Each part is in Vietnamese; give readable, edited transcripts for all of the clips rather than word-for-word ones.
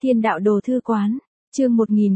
Thiên đạo đồ thư quán, chương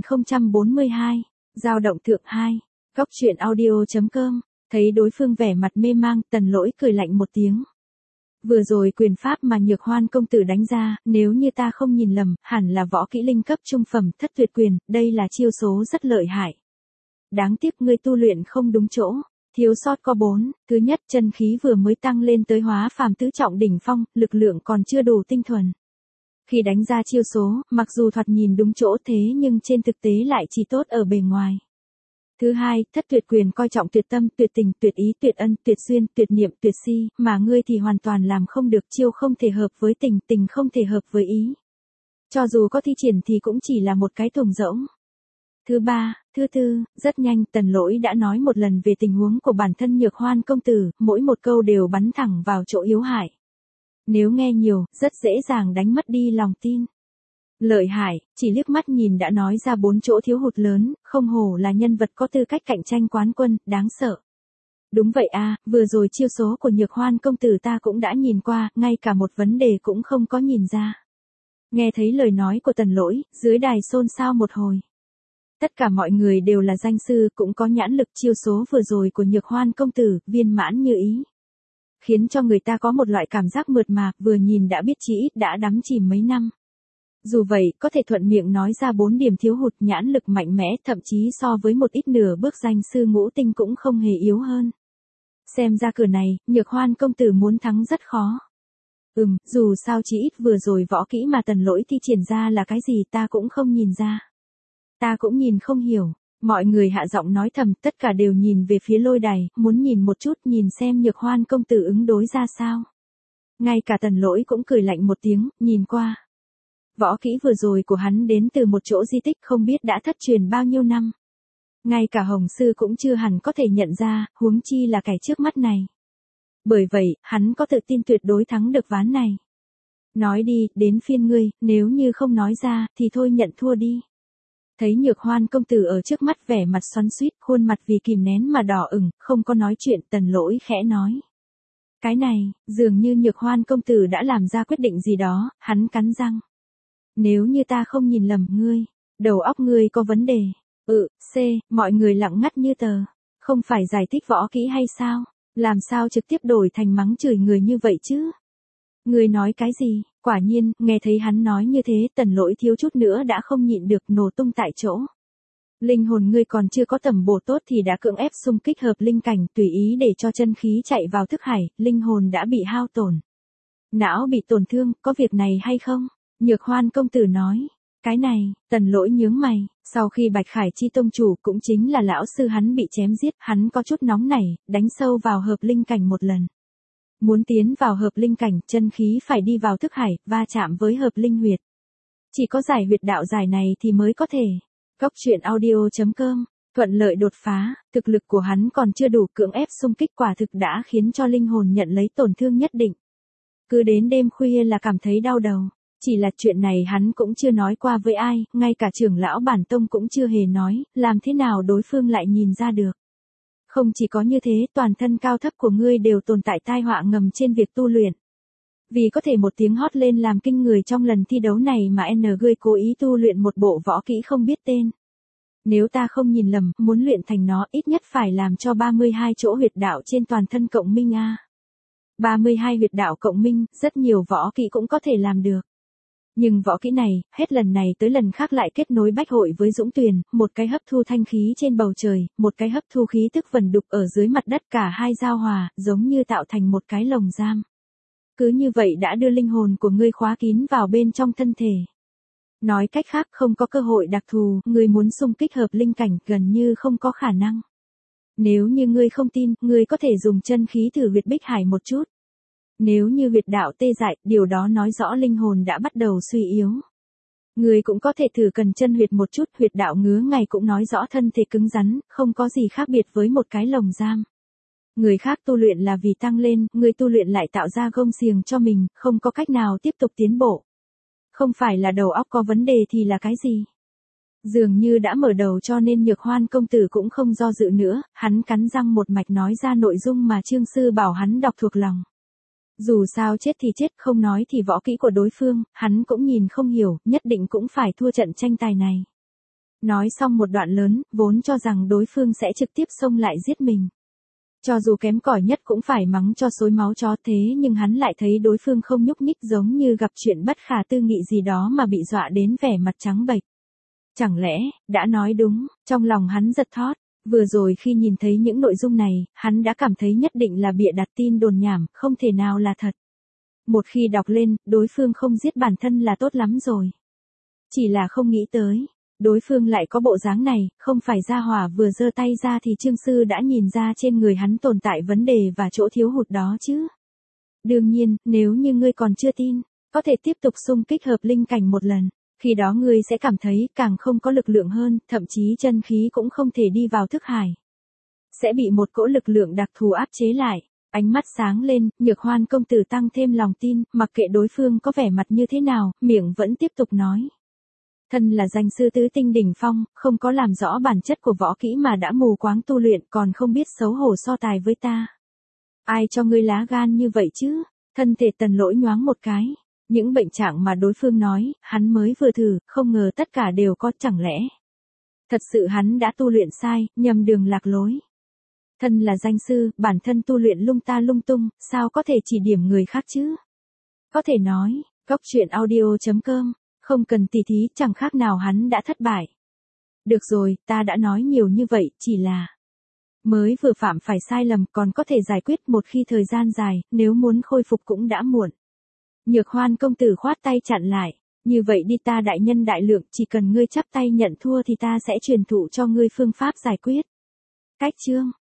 1042, Dao động thượng 2, góc truyện audio.com, thấy đối phương vẻ mặt mê mang, Tần Lỗi cười lạnh một tiếng. Vừa rồi quyền pháp mà Nhược Hoan công tử đánh ra, nếu như ta không nhìn lầm, hẳn là võ kỹ linh cấp trung phẩm, thất tuyệt quyền, đây là chiêu số rất lợi hại. Đáng tiếc ngươi tu luyện không đúng chỗ, thiếu sót có 4, thứ nhất chân khí vừa mới tăng lên tới hóa phàm tứ trọng đỉnh phong, lực lượng còn chưa đủ tinh thuần. Khi đánh ra chiêu số, mặc dù thoạt nhìn đúng chỗ thế nhưng trên thực tế lại chỉ tốt ở bề ngoài. Thứ hai, thất tuyệt quyền coi trọng tuyệt tâm, tuyệt tình, tuyệt ý, tuyệt ân, tuyệt duyên, tuyệt niệm, tuyệt si, mà ngươi thì hoàn toàn làm không được, chiêu không thể hợp với tình, tình không thể hợp với ý. Cho dù có thi triển thì cũng chỉ là một cái thùng rỗng. Thứ ba, thứ tư, rất nhanh Tần Lỗi đã nói một lần về tình huống của bản thân Nhược Hoan công tử, mỗi một câu đều bắn thẳng vào chỗ yếu hại. Nếu nghe nhiều, rất dễ dàng đánh mất đi lòng tin. Lợi hại, chỉ liếc mắt nhìn đã nói ra 4 chỗ thiếu hụt lớn, không hổ là nhân vật có tư cách cạnh tranh quán quân, đáng sợ. Đúng vậy à, vừa rồi chiêu số của Nhược Hoan công tử ta cũng đã nhìn qua, ngay cả một vấn đề cũng không có nhìn ra. Nghe thấy lời nói của Tần Lỗi, dưới đài xôn xao một hồi. Tất cả mọi người đều là danh sư, cũng có nhãn lực, chiêu số vừa rồi của Nhược Hoan công tử, viên mãn như ý. Khiến cho người ta có một loại cảm giác mượt mà, vừa nhìn đã biết chí ít đã đắm chìm mấy năm. Dù vậy, có thể thuận miệng nói ra 4 điểm thiếu hụt, nhãn lực mạnh mẽ, thậm chí so với một ít nửa bước danh sư ngũ tinh cũng không hề yếu hơn. Xem ra cửa này, Nhược Hoan công tử muốn thắng rất khó. Dù sao chí ít vừa rồi võ kỹ mà Tần Lỗi thi triển ra là cái gì ta cũng không nhìn ra. Ta cũng nhìn không hiểu. Mọi người hạ giọng nói thầm, tất cả đều nhìn về phía lôi đài, muốn nhìn một chút, nhìn xem Nhược Hoan công tử ứng đối ra sao. Ngay cả Tần Lỗi cũng cười lạnh một tiếng, nhìn qua. Võ kỹ vừa rồi của hắn đến từ một chỗ di tích không biết đã thất truyền bao nhiêu năm. Ngay cả Hồng Sư cũng chưa hẳn có thể nhận ra, huống chi là kẻ trước mắt này. Bởi vậy, hắn có tự tin tuyệt đối thắng được ván này. Nói đi, đến phiên ngươi, nếu như không nói ra, thì thôi nhận thua đi. Thấy Nhược Hoan công tử ở trước mắt vẻ mặt xoắn xuýt, khuôn mặt vì kìm nén mà đỏ ửng, không có nói chuyện, Tần Lỗi khẽ nói. Cái này, dường như Nhược Hoan công tử đã làm ra quyết định gì đó, hắn cắn răng. Nếu như ta không nhìn lầm ngươi, đầu óc ngươi có vấn đề. Mọi người lặng ngắt như tờ. Không phải giải thích võ kỹ hay sao? Làm sao trực tiếp đổi thành mắng chửi người như vậy chứ? Ngươi nói cái gì? Quả nhiên, nghe thấy hắn nói như thế, Tần Lỗi thiếu chút nữa đã không nhịn được nổ tung tại chỗ. Linh hồn ngươi còn chưa có tầm bổ tốt thì đã cưỡng ép xung kích hợp linh cảnh, tùy ý để cho chân khí chạy vào thức hải, linh hồn đã bị hao tổn. Não bị tổn thương, có việc này hay không? Nhược Hoan công tử nói. Cái này, Tần Lỗi nhướng mày, sau khi Bạch Khải Chi tông chủ cũng chính là lão sư hắn bị chém giết, hắn có chút nóng nảy, đánh sâu vào hợp linh cảnh một lần. Muốn tiến vào hợp linh cảnh, chân khí phải đi vào thức hải, va chạm với hợp linh huyệt. Chỉ có giải huyệt đạo giải này thì mới có thể. Góc truyện audio.com, thuận lợi đột phá, thực lực của hắn còn chưa đủ, cưỡng ép xung kích quả thực đã khiến cho linh hồn nhận lấy tổn thương nhất định. Cứ đến đêm khuya là cảm thấy đau đầu. Chỉ là chuyện này hắn cũng chưa nói qua với ai, ngay cả trưởng lão bản tông cũng chưa hề nói, làm thế nào đối phương lại nhìn ra được. Không chỉ có như thế, toàn thân cao thấp của ngươi đều tồn tại tai họa ngầm trên việc tu luyện. Vì có thể một tiếng hót lên làm kinh người trong lần thi đấu này mà ngươi cố ý tu luyện một bộ võ kỹ không biết tên. Nếu ta không nhìn lầm, muốn luyện thành nó ít nhất phải làm cho 32 chỗ huyệt đạo trên toàn thân cộng minh a. 32 huyệt đạo cộng minh, rất nhiều võ kỹ cũng có thể làm được. Nhưng võ kỹ này, hết lần này tới lần khác lại kết nối bách hội với dũng tuyền, một cái hấp thu thanh khí trên bầu trời, một cái hấp thu khí tức vần đục ở dưới mặt đất, cả hai giao hòa, giống như tạo thành một cái lồng giam. Cứ như vậy đã đưa linh hồn của ngươi khóa kín vào bên trong thân thể. Nói cách khác, không có cơ hội đặc thù, ngươi muốn xung kích hợp linh cảnh gần như không có khả năng. Nếu như ngươi không tin, ngươi có thể dùng chân khí thử huyệt bích hải một chút. Nếu như huyệt đạo tê dại, điều đó nói rõ linh hồn đã bắt đầu suy yếu. Người cũng có thể thử cần chân huyệt một chút, huyệt đạo ngứa ngày cũng nói rõ thân thể cứng rắn, không có gì khác biệt với một cái lồng giam. Người khác tu luyện là vì tăng lên, người tu luyện lại tạo ra gông xiềng cho mình, không có cách nào tiếp tục tiến bộ. Không phải là đầu óc có vấn đề thì là cái gì? Dường như đã mở đầu cho nên Nhược Hoan công tử cũng không do dự nữa, hắn cắn răng một mạch nói ra nội dung mà Trương sư bảo hắn đọc thuộc lòng. Dù sao chết thì chết, không nói thì võ kỹ của đối phương, hắn cũng nhìn không hiểu, nhất định cũng phải thua trận tranh tài này. Nói xong một đoạn lớn, vốn cho rằng đối phương sẽ trực tiếp xông lại giết mình. Cho dù kém cỏi nhất cũng phải mắng cho xối máu chó, thế nhưng hắn lại thấy đối phương không nhúc nhích, giống như gặp chuyện bất khả tư nghị gì đó mà bị dọa đến vẻ mặt trắng bệch. Chẳng lẽ, đã nói đúng, trong lòng hắn giật thót. Vừa rồi khi nhìn thấy những nội dung này, hắn đã cảm thấy nhất định là bịa đặt tin đồn nhảm, không thể nào là thật. Một khi đọc lên, đối phương không giết bản thân là tốt lắm rồi. Chỉ là không nghĩ tới, đối phương lại có bộ dáng này, không phải gia hỏa vừa giơ tay ra thì Trương Sư đã nhìn ra trên người hắn tồn tại vấn đề và chỗ thiếu hụt đó chứ. Đương nhiên, nếu như ngươi còn chưa tin, có thể tiếp tục xung kích hợp linh cảnh một lần. Khi đó ngươi sẽ cảm thấy càng không có lực lượng hơn, thậm chí chân khí cũng không thể đi vào thức hải. Sẽ bị một cỗ lực lượng đặc thù áp chế lại. Ánh mắt sáng lên, Nhược Hoan công tử tăng thêm lòng tin, mặc kệ đối phương có vẻ mặt như thế nào, miệng vẫn tiếp tục nói. Thân là danh sư tứ tinh đỉnh phong, không có làm rõ bản chất của võ kỹ mà đã mù quáng tu luyện, còn không biết xấu hổ so tài với ta. Ai cho ngươi lá gan như vậy chứ? Thân thể Tần Lỗi nhoáng một cái. Những bệnh trạng mà đối phương nói, hắn mới vừa thử, không ngờ tất cả đều có, chẳng lẽ. Thật sự hắn đã tu luyện sai, nhầm đường lạc lối. Thân là danh sư, bản thân tu luyện lung ta lung tung, sao có thể chỉ điểm người khác chứ? Có thể nói, goctruyện audio.com, không cần tỉ thí, chẳng khác nào hắn đã thất bại. Được rồi, ta đã nói nhiều như vậy, chỉ là mới vừa phạm phải sai lầm, còn có thể giải quyết một khi thời gian dài, nếu muốn khôi phục cũng đã muộn. Nhược Hoan công tử khoát tay chặn lại. Như vậy đi, ta đại nhân đại lượng, chỉ cần ngươi chắp tay nhận thua thì ta sẽ truyền thụ cho ngươi phương pháp giải quyết. Cách chương